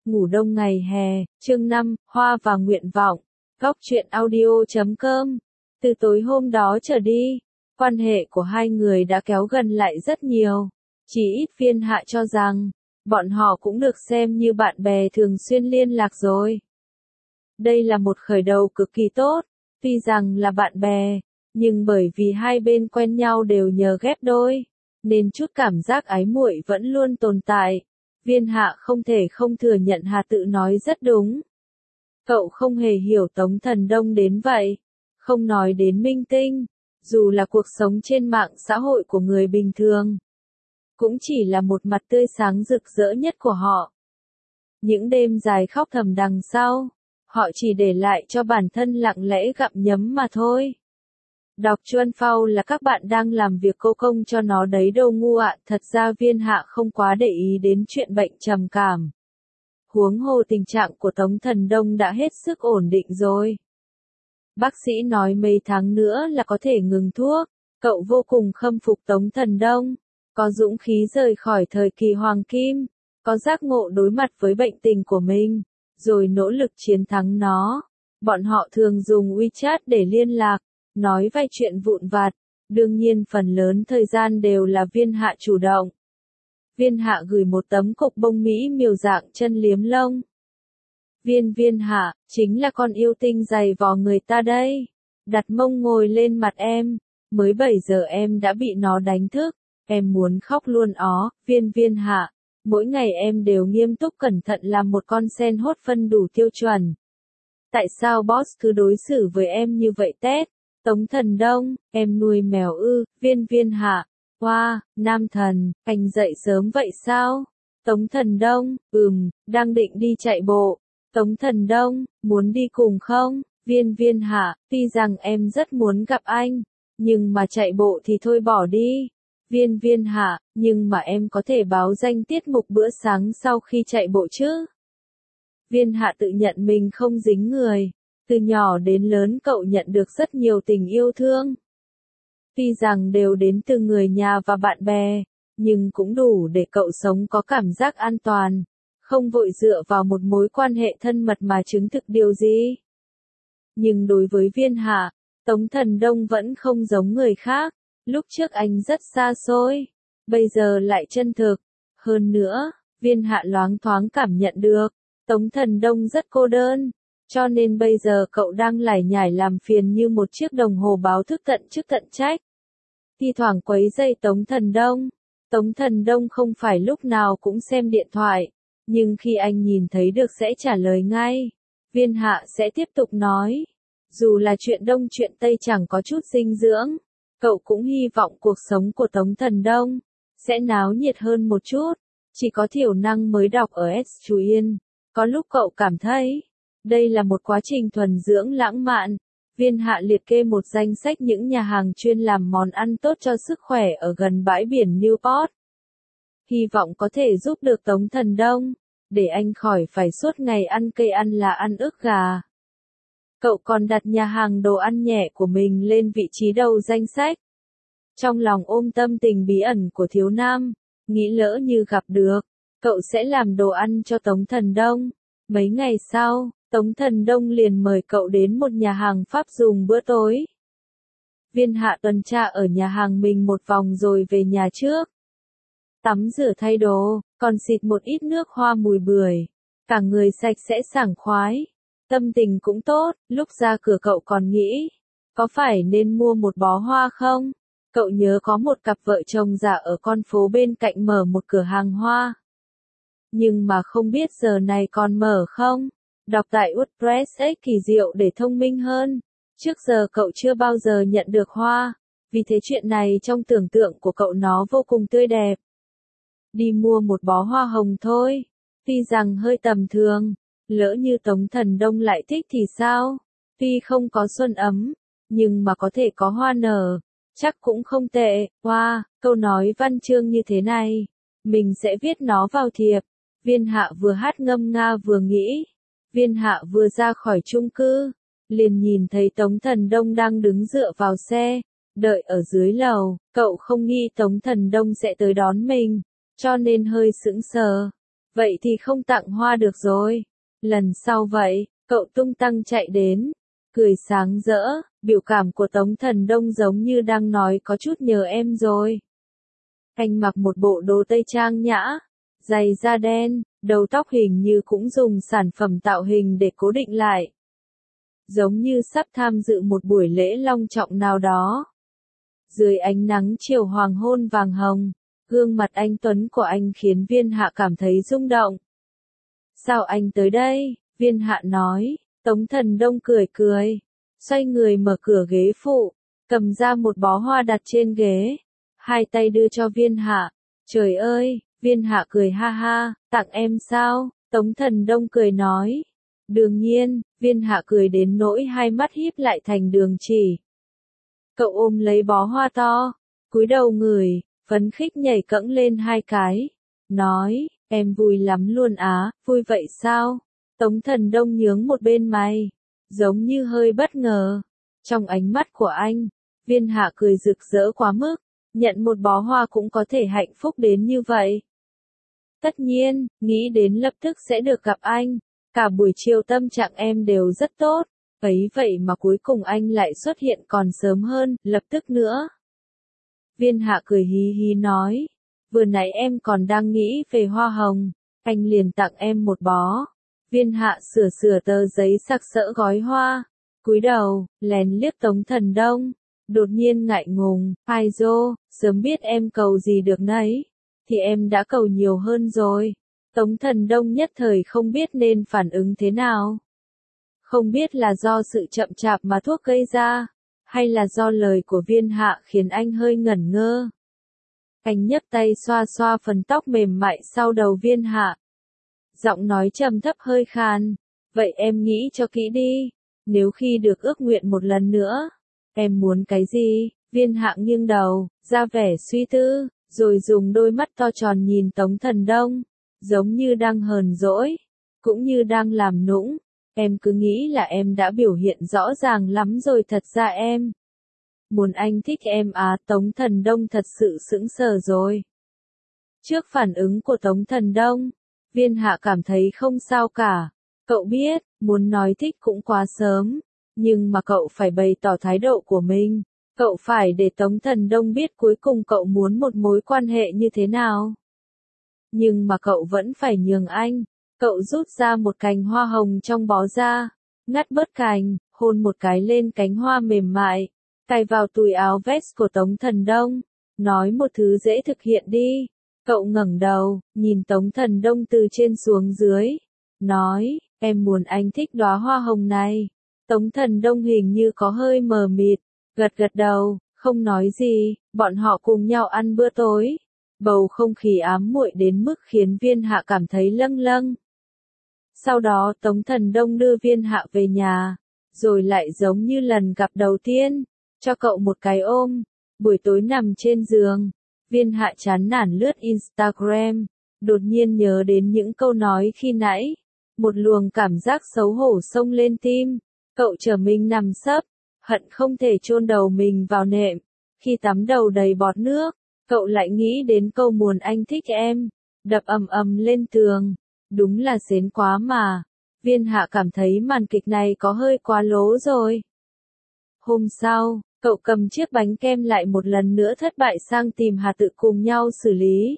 Ngủ đông ngày hè, chương 5, Hoa và Nguyện vọng. Góc truyện audio.com. Từ tối hôm đó trở đi, quan hệ của hai người đã kéo gần lại rất nhiều. Chỉ ít Viên Hạ cho rằng, bọn họ cũng được xem như bạn bè thường xuyên liên lạc rồi. Đây là một khởi đầu cực kỳ tốt, tuy rằng là bạn bè, nhưng bởi vì hai bên quen nhau đều nhờ ghép đôi, nên chút cảm giác ái muội vẫn luôn tồn tại. Viên Hạ không thể không thừa nhận Hà Tự nói rất đúng. Cậu không hề hiểu Tống Thần Đông đến vậy. Không nói đến minh tinh, dù là cuộc sống trên mạng xã hội của người bình thường, cũng chỉ là một mặt tươi sáng rực rỡ nhất của họ. Những đêm dài khóc thầm đằng sau, họ chỉ để lại cho bản thân lặng lẽ gặm nhấm mà thôi. Đọc Chuan Phao là các bạn đang làm việc cô công cho nó đấy đâu ngu ạ. Thật ra Viên Hạ không quá để ý đến chuyện bệnh trầm cảm. Huống hồ tình trạng của Tống Thần Đông đã hết sức ổn định rồi. Bác sĩ nói mấy tháng nữa là có thể ngừng thuốc. Cậu vô cùng khâm phục Tống Thần Đông. Có dũng khí rời khỏi thời kỳ hoàng kim. Có giác ngộ đối mặt với bệnh tình của mình. Rồi nỗ lực chiến thắng nó. Bọn họ thường dùng WeChat để liên lạc. Nói vài chuyện vụn vặt, đương nhiên phần lớn thời gian đều là Viên Hạ chủ động. Viên Hạ gửi một tấm cục bông mỹ miều dạng chân liếm lông. Viên Hạ, chính là con yêu tinh giày vò người ta đây. Đặt mông ngồi lên mặt em, mới 7 giờ em đã bị nó đánh thức, em muốn khóc luôn ó. Viên Hạ, mỗi ngày em đều nghiêm túc cẩn thận làm một con sen hốt phân đủ tiêu chuẩn. Tại sao boss cứ đối xử với em như vậy tét? Tống Thần Đông, em nuôi mèo ư? Viên Hạ, wow, nam thần, anh dậy sớm vậy sao? Tống Thần Đông, đang định đi chạy bộ. Tống Thần Đông, muốn đi cùng không? Viên Hạ, tuy rằng em rất muốn gặp anh, nhưng mà chạy bộ thì thôi bỏ đi. Viên Hạ, nhưng mà em có thể báo danh tiết mục bữa sáng sau khi chạy bộ chứ? Viên Hạ tự nhận mình không dính người. Từ nhỏ đến lớn cậu nhận được rất nhiều tình yêu thương. Tuy rằng đều đến từ người nhà và bạn bè, nhưng cũng đủ để cậu sống có cảm giác an toàn, không vội dựa vào một mối quan hệ thân mật mà chứng thực điều gì. Nhưng đối với Viên Hạ, Tống Thần Đông vẫn không giống người khác. Lúc trước anh rất xa xôi, bây giờ lại chân thực. Hơn nữa, Viên Hạ loáng thoáng cảm nhận được, Tống Thần Đông rất cô đơn. Cho nên bây giờ cậu đang lải nhải làm phiền như một chiếc đồng hồ báo thức tận chức tận trách. Thi thoảng quấy rầy Tống Thần Đông. Tống Thần Đông không phải lúc nào cũng xem điện thoại, nhưng khi anh nhìn thấy được sẽ trả lời ngay. Viên Hạ sẽ tiếp tục nói. Dù là chuyện Đông chuyện Tây chẳng có chút dinh dưỡng, cậu cũng hy vọng cuộc sống của Tống Thần Đông sẽ náo nhiệt hơn một chút. Chỉ có thiểu năng mới đọc ở S. Chú Yên. Có lúc cậu cảm thấy đây là một quá trình thuần dưỡng lãng mạn. Viên Hạ liệt kê một danh sách những nhà hàng chuyên làm món ăn tốt cho sức khỏe ở gần bãi biển Newport. Hy vọng có thể giúp được Tống Thần Đông, để anh khỏi phải suốt ngày ăn cây ăn là ăn ức gà. Cậu còn đặt nhà hàng đồ ăn nhẹ của mình lên vị trí đầu danh sách. Trong lòng ôm tâm tình bí ẩn của thiếu nam, nghĩ lỡ như gặp được, cậu sẽ làm đồ ăn cho Tống Thần Đông. Mấy ngày sau, Tống Thần Đông liền mời cậu đến một nhà hàng Pháp dùng bữa tối. Viên Hạ tuần tra ở nhà hàng mình một vòng rồi về nhà trước. Tắm rửa thay đồ, còn xịt một ít nước hoa mùi bưởi. Cả người sạch sẽ sảng khoái. Tâm tình cũng tốt, lúc ra cửa cậu còn nghĩ, có phải nên mua một bó hoa không? Cậu nhớ có một cặp vợ chồng già ở con phố bên cạnh mở một cửa hàng hoa. Nhưng mà không biết giờ này còn mở không? Đọc tại WordPress X kỳ diệu để thông minh hơn. Trước giờ cậu chưa bao giờ nhận được hoa, vì thế chuyện này trong tưởng tượng của cậu nó vô cùng tươi đẹp. Đi mua một bó hoa hồng thôi, tuy rằng hơi tầm thường, lỡ như Tống Thần Đông lại thích thì sao? Tuy không có xuân ấm, nhưng mà có thể có hoa nở, chắc cũng không tệ. Wow, câu nói văn chương như thế này, mình sẽ viết nó vào thiệp. Viên Hạ vừa hát ngâm nga vừa nghĩ. Viên Hạ vừa ra khỏi chung cư, liền nhìn thấy Tống Thần Đông đang đứng dựa vào xe, đợi ở dưới lầu. Cậu không nghĩ Tống Thần Đông sẽ tới đón mình, cho nên hơi sững sờ. Vậy thì không tặng hoa được rồi. Lần sau vậy, cậu tung tăng chạy đến, cười sáng rỡ, biểu cảm của Tống Thần Đông giống như đang nói có chút nhớ em rồi. Anh mặc một bộ đồ tây trang nhã, giày da đen, đầu tóc hình như cũng dùng sản phẩm tạo hình để cố định lại. Giống như sắp tham dự một buổi lễ long trọng nào đó. Dưới ánh nắng chiều hoàng hôn vàng hồng, gương mặt anh tuấn của anh khiến Viên Hạ cảm thấy rung động. Sao anh tới đây? Viên Hạ nói. Tống Thần Đông cười cười, xoay người mở cửa ghế phụ, cầm ra một bó hoa đặt trên ghế, hai tay đưa cho Viên Hạ. Trời ơi, Viên Hạ cười ha ha, tặng em sao? Tống Thần Đông cười nói. Đương nhiên, Viên Hạ cười đến nỗi hai mắt híp lại thành đường chỉ. Cậu ôm lấy bó hoa to, cúi đầu ngửi, phấn khích nhảy cẫng lên hai cái, nói, em vui lắm luôn á, vui vậy sao? Tống Thần Đông nhướng một bên mày, giống như hơi bất ngờ. Trong ánh mắt của anh, Viên Hạ cười rực rỡ quá mức, nhận một bó hoa cũng có thể hạnh phúc đến như vậy. Tất nhiên, nghĩ đến lập tức sẽ được gặp anh, cả buổi chiều tâm trạng em đều rất tốt, ấy vậy mà cuối cùng anh lại xuất hiện còn sớm hơn, lập tức nữa. Viên Hạ cười hí hí nói, vừa nãy em còn đang nghĩ về hoa hồng, anh liền tặng em một bó. Viên Hạ sửa sửa tờ giấy sặc sỡ gói hoa, cúi đầu, lén liếc Tống Thần Đông, đột nhiên ngại ngùng, ai dô, sớm biết em cầu gì được nấy, thì em đã cầu nhiều hơn rồi. Tống Thần Đông nhất thời không biết nên phản ứng thế nào. Không biết là do sự chậm chạp mà thuốc gây ra, hay là do lời của Viên Hạ khiến anh hơi ngẩn ngơ. Anh nhấc tay xoa xoa phần tóc mềm mại sau đầu Viên Hạ. Giọng nói trầm thấp hơi khàn, vậy em nghĩ cho kỹ đi, nếu khi được ước nguyện một lần nữa, em muốn cái gì? Viên Hạ nghiêng đầu, ra vẻ suy tư, rồi dùng đôi mắt to tròn nhìn Tống Thần Đông, giống như đang hờn dỗi, cũng như đang làm nũng. Em cứ nghĩ là em đã biểu hiện rõ ràng lắm rồi, thật ra em muốn anh thích em á. Tống Thần Đông thật sự sững sờ rồi. Trước phản ứng của Tống Thần Đông, Viên Hạ cảm thấy không sao cả. Cậu biết, muốn nói thích cũng quá sớm, nhưng mà cậu phải bày tỏ thái độ của mình. Cậu phải để Tống Thần Đông biết cuối cùng cậu muốn một mối quan hệ như thế nào. Nhưng mà cậu vẫn phải nhường anh. Cậu rút ra một cành hoa hồng trong bó ra, ngắt bớt cành, hôn một cái lên cánh hoa mềm mại, cài vào túi áo vest của Tống Thần Đông, nói một thứ dễ thực hiện đi. Cậu ngẩng đầu, nhìn Tống Thần Đông từ trên xuống dưới, nói, em muốn anh thích đóa hoa hồng này. Tống Thần Đông hình như có hơi mờ mịt, gật gật đầu, không nói gì. Bọn họ cùng nhau ăn bữa tối. Bầu không khí ám muội đến mức khiến Viên Hạ cảm thấy lâng lâng. Sau đó Tống Thần Đông đưa Viên Hạ về nhà, rồi lại giống như lần gặp đầu tiên, cho cậu một cái ôm. Buổi tối nằm trên giường, Viên Hạ chán nản lướt Instagram, đột nhiên nhớ đến những câu nói khi nãy. Một luồng cảm giác xấu hổ xông lên tim, cậu trở mình nằm sấp, hận không thể chôn đầu mình vào nệm. Khi tắm đầu đầy bọt nước, cậu lại nghĩ đến câu muốn anh thích em, đập ầm ầm lên tường. Đúng là xến quá mà. Viên Hạ cảm thấy màn kịch này có hơi quá lố rồi. Hôm sau, cậu cầm chiếc bánh kem lại một lần nữa thất bại sang tìm Hà Tự cùng nhau xử lý.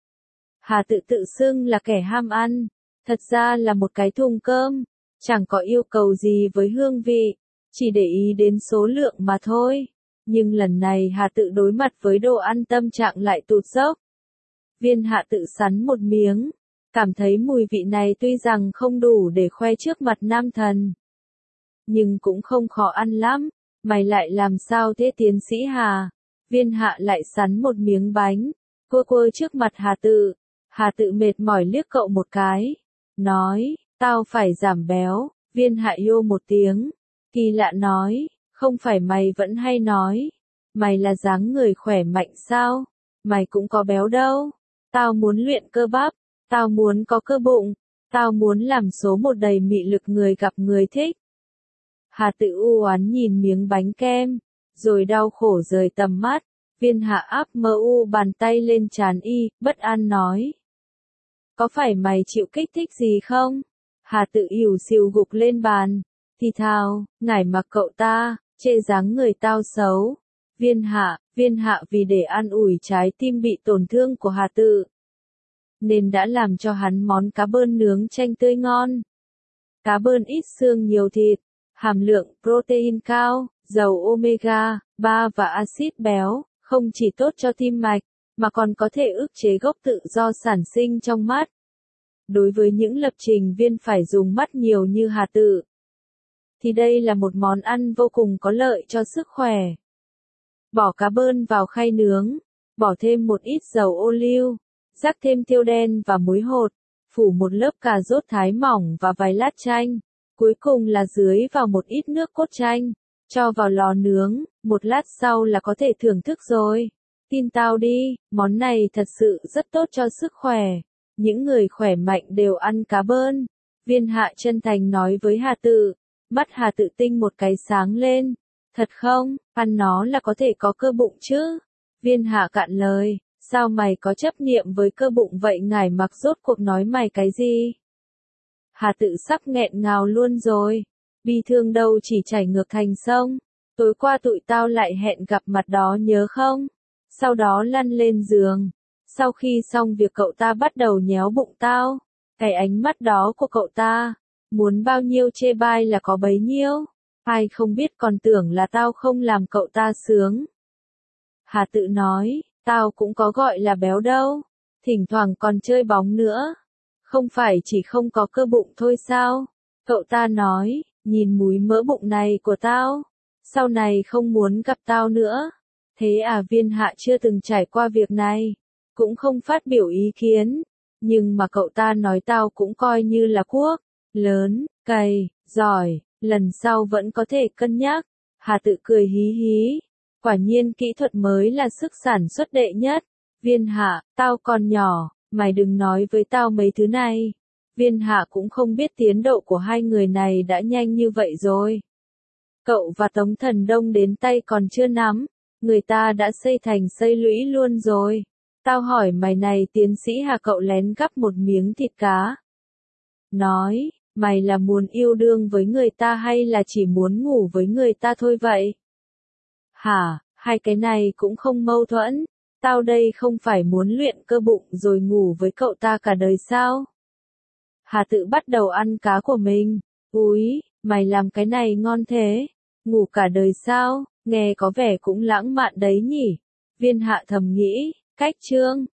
Hà Tự tự xưng là kẻ ham ăn, thật ra là một cái thùng cơm, chẳng có yêu cầu gì với hương vị, chỉ để ý đến số lượng mà thôi. Nhưng lần này Hà Tự đối mặt với đồ ăn tâm trạng lại tụt dốc. Viên Hạ Tự sắn một miếng, cảm thấy mùi vị này tuy rằng không đủ để khoe trước mặt nam thần, nhưng cũng không khó ăn lắm. Mày lại làm sao thế tiến sĩ Hà? Viên Hạ lại sắn một miếng bánh, cua cua trước mặt Hà Tự. Hà Tự mệt mỏi liếc cậu một cái, nói, tao phải giảm béo. Viên Hạ yô một tiếng, kỳ lạ nói, không phải mày vẫn hay nói, mày là dáng người khỏe mạnh sao? Mày cũng có béo đâu. Tao muốn luyện cơ bắp, tao muốn có cơ bụng, tao muốn làm số một đầy mị lực người gặp người thích. Hà Tự u oán nhìn miếng bánh kem, rồi đau khổ rời tầm mắt. Viên Hạ áp mơ u bàn tay lên trán y, bất an nói. Có phải mày chịu kích thích gì không? Hà Tự ỉu xìu gục lên bàn. Thì thào, ngải mặc cậu ta, chê dáng người tao xấu. Viên hạ vì để an ủi trái tim bị tổn thương của Hà Tự, nên đã làm cho hắn món cá bơn nướng chanh tươi ngon. Cá bơn ít xương nhiều thịt, hàm lượng protein cao, dầu omega 3 và axit béo, không chỉ tốt cho tim mạch, mà còn có thể ức chế gốc tự do sản sinh trong mắt. Đối với những lập trình viên phải dùng mắt nhiều như Hà Tự, thì đây là một món ăn vô cùng có lợi cho sức khỏe. Bỏ cá bơn vào khay nướng, bỏ thêm một ít dầu ô liu, rắc thêm tiêu đen và muối hột, phủ một lớp cà rốt thái mỏng và vài lát chanh, cuối cùng là dưới vào một ít nước cốt chanh, cho vào lò nướng, một lát sau là có thể thưởng thức rồi. Tin tao đi, món này thật sự rất tốt cho sức khỏe. Những người khỏe mạnh đều ăn cá bơn. Viên Hạ chân thành nói với Hà Tự. Mắt Hà Tự tinh một cái sáng lên. Thật không, ăn nó là có thể có cơ bụng chứ? Viên Hạ cạn lời. Sao mày có chấp niệm với cơ bụng vậy? Ngải mặc rốt cuộc nói mày cái gì? Hà Tự sắp nghẹn ngào luôn rồi. Bi thương đâu chỉ chảy ngược thành sông. Tối qua tụi tao lại hẹn gặp mặt đó nhớ không? Sau đó lăn lên giường. Sau khi xong việc cậu ta bắt đầu nhéo bụng tao. Cái ánh mắt đó của cậu ta, muốn bao nhiêu chê bai là có bấy nhiêu. Ai không biết còn tưởng là tao không làm cậu ta sướng. Hà Tự nói, tao cũng có gọi là béo đâu. Thỉnh thoảng còn chơi bóng nữa. Không phải chỉ không có cơ bụng thôi sao? Cậu ta nói, nhìn múi mỡ bụng này của tao. Sau này không muốn gặp tao nữa. Thế à? Viên Hạ chưa từng trải qua việc này, cũng không phát biểu ý kiến, nhưng mà cậu ta nói tao cũng coi như là cuốc, lớn, cày, giỏi, lần sau vẫn có thể cân nhắc. Hà Tự cười hí hí, quả nhiên kỹ thuật mới là sức sản xuất đệ nhất. Viên Hạ, tao còn nhỏ, mày đừng nói với tao mấy thứ này. Viên Hạ cũng không biết tiến độ của hai người này đã nhanh như vậy rồi. Cậu và Tống Thần Đông đến tay còn chưa nắm. Người ta đã xây thành xây lũy luôn rồi. Tao hỏi mày này tiến sĩ Hà, cậu lén gắp một miếng thịt cá. Nói, mày là muốn yêu đương với người ta hay là chỉ muốn ngủ với người ta thôi vậy? Hả, hai cái này cũng không mâu thuẫn. Tao đây không phải muốn luyện cơ bụng rồi ngủ với cậu ta cả đời sao? Hà Tự bắt đầu ăn cá của mình. Úi, mày làm cái này ngon thế. Ngủ cả đời sao? Nghe có vẻ cũng lãng mạn đấy nhỉ. Viên Hạ thầm nghĩ, cách chương.